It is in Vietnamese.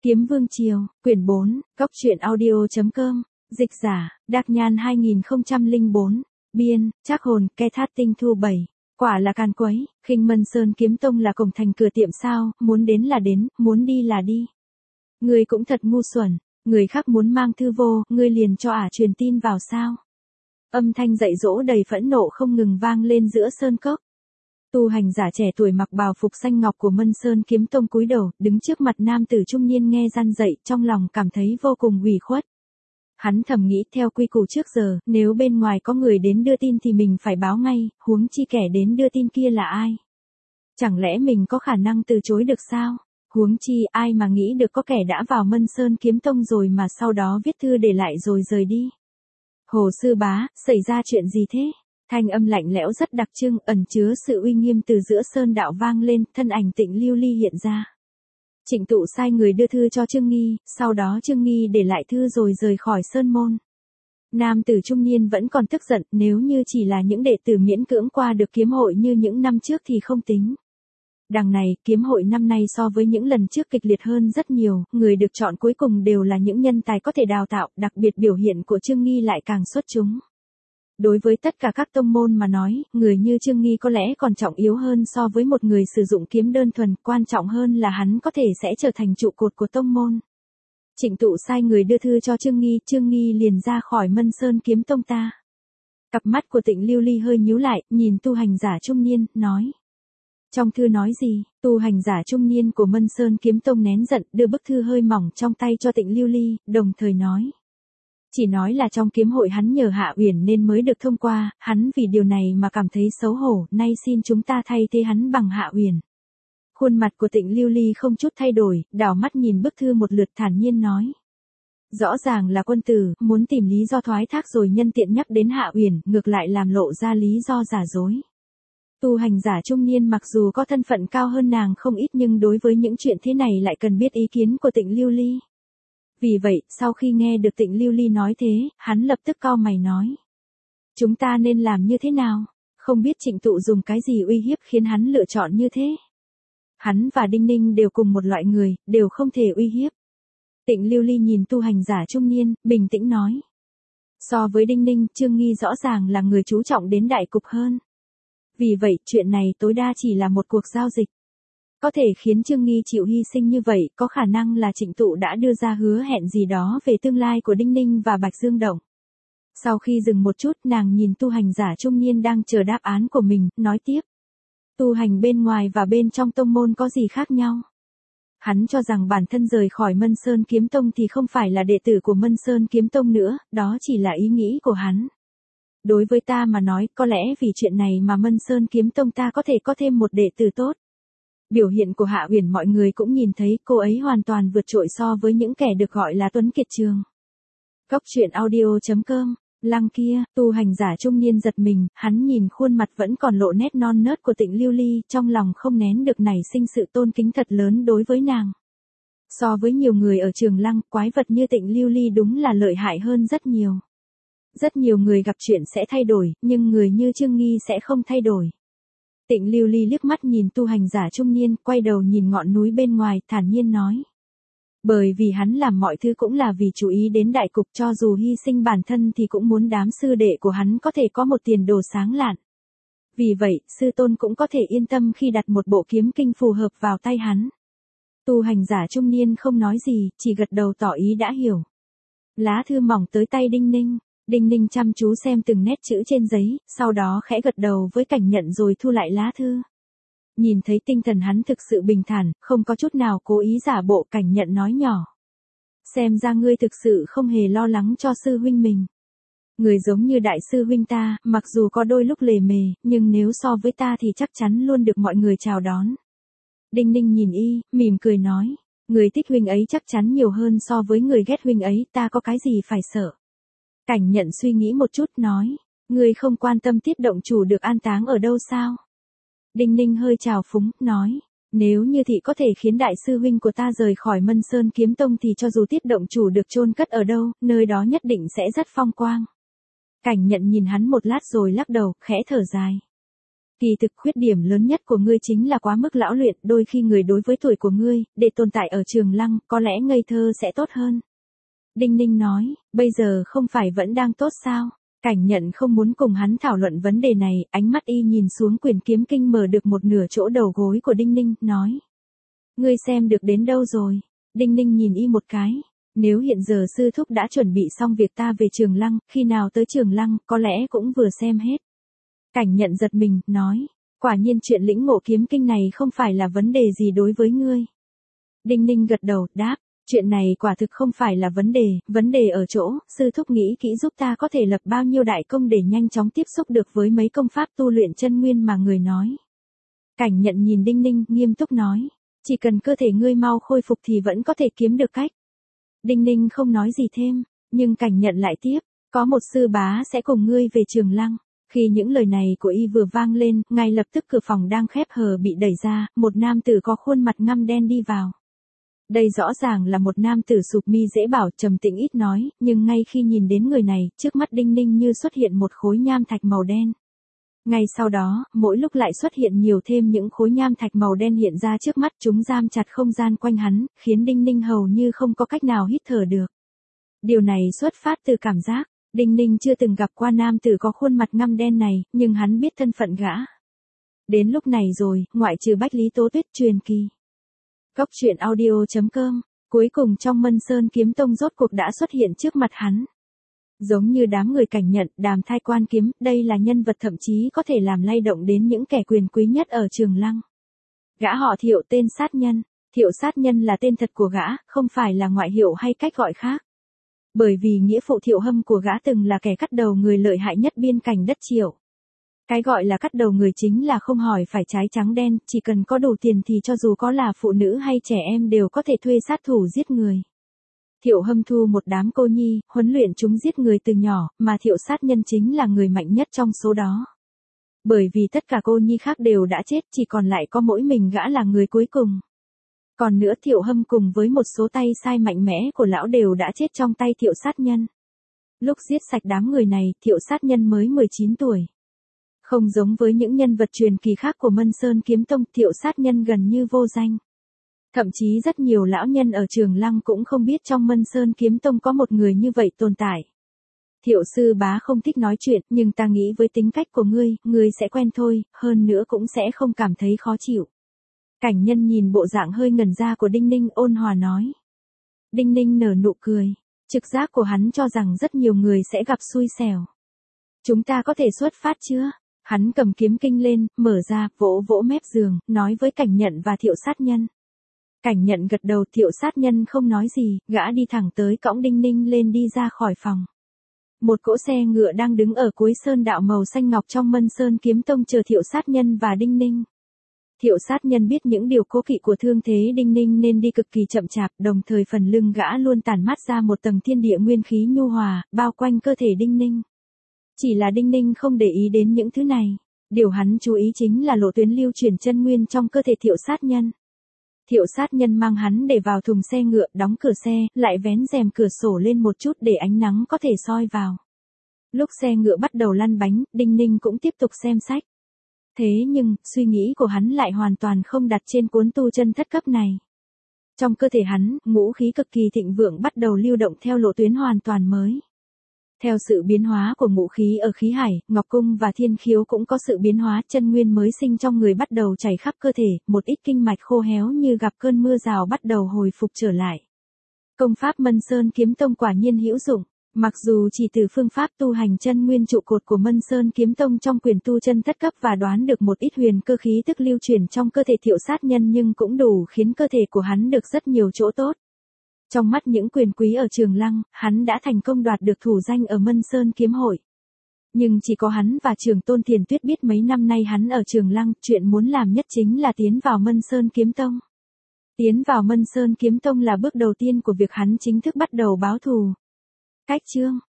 Kiếm Vương Triều, quyển 4, Góc truyện audio.com, dịch giả, Đạc Nhan 2004, biên, Trác Hồn, Ke Thát Tinh Thu 7. Quả là càn quấy, Khinh Mân Sơn Kiếm Tông là cổng thành cửa tiệm sao, muốn đến là đến, muốn đi là đi. Ngươi cũng thật ngu xuẩn, người khác muốn mang thư vô, ngươi liền cho truyền tin vào sao. Âm thanh dạy dỗ đầy phẫn nộ không ngừng vang lên giữa sơn cốc. Tu hành giả trẻ tuổi mặc bào phục xanh ngọc của Mân Sơn Kiếm Tông cúi đầu, đứng trước mặt nam tử trung niên nghe răn dạy, trong lòng cảm thấy vô cùng ủy khuất. Hắn thầm nghĩ theo quy củ trước giờ, nếu bên ngoài có người đến đưa tin thì mình phải báo ngay, huống chi kẻ đến đưa tin kia là ai. Chẳng lẽ mình có khả năng từ chối được sao? Huống chi ai mà nghĩ được có kẻ đã vào Mân Sơn Kiếm Tông rồi mà sau đó viết thư để lại rồi rời đi. Hồ sư bá, xảy ra chuyện gì thế? Thanh âm lạnh lẽo rất đặc trưng, ẩn chứa sự uy nghiêm từ giữa sơn đạo vang lên, thân ảnh Tịnh Lưu Ly hiện ra. Trịnh Tụ sai người đưa thư cho Trương Nghi, sau đó Trương Nghi để lại thư rồi rời khỏi sơn môn. Nam tử trung niên vẫn còn tức giận, nếu như chỉ là những đệ tử miễn cưỡng qua được kiếm hội như những năm trước thì không tính. Đằng này, kiếm hội năm nay so với những lần trước kịch liệt hơn rất nhiều, người được chọn cuối cùng đều là những nhân tài có thể đào tạo, đặc biệt biểu hiện của Trương Nghi lại càng xuất chúng. Đối với tất cả các tông môn mà nói, người như Trương Nghi có lẽ còn trọng yếu hơn so với một người sử dụng kiếm đơn thuần, quan trọng hơn là hắn có thể sẽ trở thành trụ cột của tông môn. Trịnh Tụ sai người đưa thư cho Trương Nghi liền ra khỏi Mân Sơn Kiếm Tông ta. Cặp mắt của Tịnh Lưu Ly hơi nhíu lại, nhìn tu hành giả trung niên, nói. Trong thư nói gì? Tu hành giả trung niên của Mân Sơn Kiếm Tông nén giận, đưa bức thư hơi mỏng trong tay cho Tịnh Lưu Ly, đồng thời nói. Chỉ nói là trong kiếm hội hắn nhờ Hạ Uyển nên mới được thông qua, hắn vì điều này mà cảm thấy xấu hổ, nay xin chúng ta thay thế hắn bằng Hạ Uyển. Khuôn mặt của Tịnh Lưu Ly không chút thay đổi, đảo mắt nhìn bức thư một lượt thản nhiên nói. Rõ ràng là quân tử, muốn tìm lý do thoái thác rồi nhân tiện nhắc đến Hạ Uyển, ngược lại làm lộ ra lý do giả dối. Tu hành giả trung niên mặc dù có thân phận cao hơn nàng không ít nhưng đối với những chuyện thế này lại cần biết ý kiến của Tịnh Lưu Ly. Vì vậy, sau khi nghe được Tịnh Lưu Ly nói thế, hắn lập tức cau mày nói. Chúng ta nên làm như thế nào? Không biết Trịnh Tụ dùng cái gì uy hiếp khiến hắn lựa chọn như thế? Hắn và Đinh Ninh đều cùng một loại người, đều không thể uy hiếp. Tịnh Lưu Ly nhìn tu hành giả trung niên, bình tĩnh nói. So với Đinh Ninh, Trương Nghi rõ ràng là người chú trọng đến đại cục hơn. Vì vậy, chuyện này tối đa chỉ là một cuộc giao dịch. Có thể khiến Trương Nghi chịu hy sinh như vậy, có khả năng là Trịnh Tụ đã đưa ra hứa hẹn gì đó về tương lai của Đinh Ninh và Bạch Dương Động. Sau khi dừng một chút, nàng nhìn tu hành giả trung niên đang chờ đáp án của mình, nói tiếp. Tu hành bên ngoài và bên trong tông môn có gì khác nhau? Hắn cho rằng bản thân rời khỏi Mân Sơn Kiếm Tông thì không phải là đệ tử của Mân Sơn Kiếm Tông nữa, đó chỉ là ý nghĩ của hắn. Đối với ta mà nói, có lẽ vì chuyện này mà Mân Sơn Kiếm Tông ta có thể có thêm một đệ tử tốt. Biểu hiện của Hạ Uyển mọi người cũng nhìn thấy cô ấy hoàn toàn vượt trội so với những kẻ được gọi là tuấn kiệt trường. Góc truyện audio.com, lăng kia, tu hành giả trung niên giật mình, hắn nhìn khuôn mặt vẫn còn lộ nét non nớt của Tịnh Lưu Ly, trong lòng không nén được nảy sinh sự tôn kính thật lớn đối với nàng. So với nhiều người ở Trường Lăng, quái vật như Tịnh Lưu Ly đúng là lợi hại hơn rất nhiều. Rất nhiều người gặp chuyện sẽ thay đổi, nhưng người như Trương Nghi sẽ không thay đổi. Tịnh Lưu Ly liếc mắt nhìn tu hành giả trung niên, quay đầu nhìn ngọn núi bên ngoài, thản nhiên nói. Bởi vì hắn làm mọi thứ cũng là vì chú ý đến đại cục, cho dù hy sinh bản thân thì cũng muốn đám sư đệ của hắn có thể có một tiền đồ sáng lạn. Vì vậy, sư tôn cũng có thể yên tâm khi đặt một bộ kiếm kinh phù hợp vào tay hắn. Tu hành giả trung niên không nói gì, chỉ gật đầu tỏ ý đã hiểu. Lá thư mỏng tới tay Đinh Ninh. Đinh Ninh chăm chú xem từng nét chữ trên giấy, sau đó khẽ gật đầu với Cảnh Nhận rồi thu lại lá thư. Nhìn thấy tinh thần hắn thực sự bình thản, không có chút nào cố ý giả bộ, Cảnh Nhận nói nhỏ. Xem ra ngươi thực sự không hề lo lắng cho sư huynh mình. Người giống như đại sư huynh ta, mặc dù có đôi lúc lề mề, nhưng nếu so với ta thì chắc chắn luôn được mọi người chào đón. Đinh Ninh nhìn y, mỉm cười nói. Người thích huynh ấy chắc chắn nhiều hơn so với người ghét huynh ấy, ta có cái gì phải sợ. Cảnh Nhận suy nghĩ một chút nói, ngươi không quan tâm Tiết Động Chủ được an táng ở đâu sao? Đinh Ninh hơi trào phúng, nói, nếu như thị có thể khiến đại sư huynh của ta rời khỏi Mân Sơn Kiếm Tông thì cho dù Tiết Động Chủ được chôn cất ở đâu, nơi đó nhất định sẽ rất phong quang. Cảnh Nhận nhìn hắn một lát rồi lắc đầu, khẽ thở dài. Kỳ thực khuyết điểm lớn nhất của ngươi chính là quá mức lão luyện, đôi khi người đối với tuổi của ngươi, để tồn tại ở Trường Lăng, có lẽ ngây thơ sẽ tốt hơn. Đinh Ninh nói, bây giờ không phải vẫn đang tốt sao? Cảnh Nhận không muốn cùng hắn thảo luận vấn đề này, ánh mắt y nhìn xuống quyển kiếm kinh mở được một nửa chỗ đầu gối của Đinh Ninh, nói. Ngươi xem được đến đâu rồi? Đinh Ninh nhìn y một cái. Nếu hiện giờ sư thúc đã chuẩn bị xong việc ta về Trường Lăng, khi nào tới Trường Lăng, có lẽ cũng vừa xem hết. Cảnh Nhận giật mình, nói. Quả nhiên chuyện lĩnh ngộ kiếm kinh này không phải là vấn đề gì đối với ngươi. Đinh Ninh gật đầu, đáp. Chuyện này quả thực không phải là vấn đề ở chỗ, sư thúc nghĩ kỹ giúp ta có thể lập bao nhiêu đại công để nhanh chóng tiếp xúc được với mấy công pháp tu luyện chân nguyên mà người nói. Cảnh Nhận nhìn Đinh Ninh, nghiêm túc nói, chỉ cần cơ thể ngươi mau khôi phục thì vẫn có thể kiếm được cách. Đinh Ninh không nói gì thêm, nhưng Cảnh Nhận lại tiếp, có một sư bá sẽ cùng ngươi về Trường Lăng. Khi những lời này của y vừa vang lên, ngay lập tức cửa phòng đang khép hờ bị đẩy ra, một nam tử có khuôn mặt ngăm đen đi vào. Đây rõ ràng là một nam tử sụp mi dễ bảo, trầm tĩnh ít nói, nhưng ngay khi nhìn đến người này, trước mắt Đinh Ninh như xuất hiện một khối nham thạch màu đen. Ngay sau đó, mỗi lúc lại xuất hiện nhiều thêm những khối nham thạch màu đen hiện ra trước mắt, chúng giam chặt không gian quanh hắn, khiến Đinh Ninh hầu như không có cách nào hít thở được. Điều này xuất phát từ cảm giác, Đinh Ninh chưa từng gặp qua nam tử có khuôn mặt ngăm đen này, nhưng hắn biết thân phận gã. Đến lúc này rồi, ngoại trừ Bách Lý Tố Tuyết truyền kỳ. Cốc truyện audio.com, cuối cùng trong Mân Sơn Kiếm Tông rốt cuộc đã xuất hiện trước mặt hắn. Giống như đám người Cảnh Nhận, Đàm Thai Quan Kiếm, đây là nhân vật thậm chí có thể làm lay động đến những kẻ quyền quý nhất ở Trường Lăng. Gã họ Thiệu tên sát nhân, Thiệu sát nhân là tên thật của gã, không phải là ngoại hiệu hay cách gọi khác. Bởi vì nghĩa phụ Thiệu Hâm của gã từng là kẻ cắt đầu người lợi hại nhất biên cảnh đất Triệu. Cái gọi là cắt đầu người chính là không hỏi phải trái trắng đen, chỉ cần có đủ tiền thì cho dù có là phụ nữ hay trẻ em đều có thể thuê sát thủ giết người. Thiệu Hâm thu một đám cô nhi, huấn luyện chúng giết người từ nhỏ, mà Thiệu sát nhân chính là người mạnh nhất trong số đó. Bởi vì tất cả cô nhi khác đều đã chết, chỉ còn lại có mỗi mình gã là người cuối cùng. Còn nữa Thiệu Hâm cùng với một số tay sai mạnh mẽ của lão đều đã chết trong tay Thiệu sát nhân. Lúc giết sạch đám người này, Thiệu sát nhân mới 19 tuổi. Không giống với những nhân vật truyền kỳ khác của Mân Sơn Kiếm Tông, Thiệu sát nhân gần như vô danh. Thậm chí rất nhiều lão nhân ở Trường Lăng cũng không biết trong Mân Sơn Kiếm Tông có một người như vậy tồn tại. Thiệu sư bá không thích nói chuyện, nhưng ta nghĩ với tính cách của ngươi sẽ quen thôi, hơn nữa cũng sẽ không cảm thấy khó chịu. Cảnh Nhân nhìn bộ dạng hơi ngẩn ra của Đinh Ninh, ôn hòa nói. Đinh Ninh nở nụ cười, trực giác của hắn cho rằng rất nhiều người sẽ gặp xui xẻo. Chúng ta có thể xuất phát chưa? Hắn cầm kiếm kinh lên, mở ra, vỗ vỗ mép giường, nói với Cảnh Nhận và Thiệu sát nhân. Cảnh Nhận gật đầu, Thiệu sát nhân không nói gì, gã đi thẳng tới cõng Đinh Ninh lên đi ra khỏi phòng. Một cỗ xe ngựa đang đứng ở cuối sơn đạo màu xanh ngọc trong Mân Sơn Kiếm Tông chờ Thiệu sát nhân và Đinh Ninh. Thiệu sát nhân biết những điều cố kỵ của thương thế Đinh Ninh nên đi cực kỳ chậm chạp, đồng thời phần lưng gã luôn tản mát ra một tầng thiên địa nguyên khí nhu hòa, bao quanh cơ thể Đinh Ninh. Chỉ là Đinh Ninh không để ý đến những thứ này. Điều hắn chú ý chính là lộ tuyến lưu chuyển chân nguyên trong cơ thể Thiệu sát nhân. Thiệu sát nhân mang hắn để vào thùng xe ngựa, đóng cửa xe, lại vén rèm cửa sổ lên một chút để ánh nắng có thể soi vào. Lúc xe ngựa bắt đầu lăn bánh, Đinh Ninh cũng tiếp tục xem sách. Thế nhưng, suy nghĩ của hắn lại hoàn toàn không đặt trên cuốn tu chân thất cấp này. Trong cơ thể hắn, ngũ khí cực kỳ thịnh vượng bắt đầu lưu động theo lộ tuyến hoàn toàn mới. Theo sự biến hóa của ngũ khí ở khí hải, Ngọc Cung và Thiên Khiếu cũng có sự biến hóa, chân nguyên mới sinh trong người bắt đầu chảy khắp cơ thể, một ít kinh mạch khô héo như gặp cơn mưa rào bắt đầu hồi phục trở lại. Công pháp Mân Sơn Kiếm Tông quả nhiên hữu dụng, mặc dù chỉ từ phương pháp tu hành chân nguyên trụ cột của Mân Sơn Kiếm Tông trong quyền tu chân thất cấp và đoán được một ít huyền cơ khí tức lưu chuyển trong cơ thể Thiệu sát nhân nhưng cũng đủ khiến cơ thể của hắn được rất nhiều chỗ tốt. Trong mắt những quyền quý ở Trường Lăng, hắn đã thành công đoạt được thủ danh ở Mân Sơn Kiếm Hội. Nhưng chỉ có hắn và Trường Tôn Thiền Tuyết biết mấy năm nay hắn ở Trường Lăng, chuyện muốn làm nhất chính là tiến vào Mân Sơn Kiếm Tông. Tiến vào Mân Sơn Kiếm Tông là bước đầu tiên của việc hắn chính thức bắt đầu báo thù. Cách chương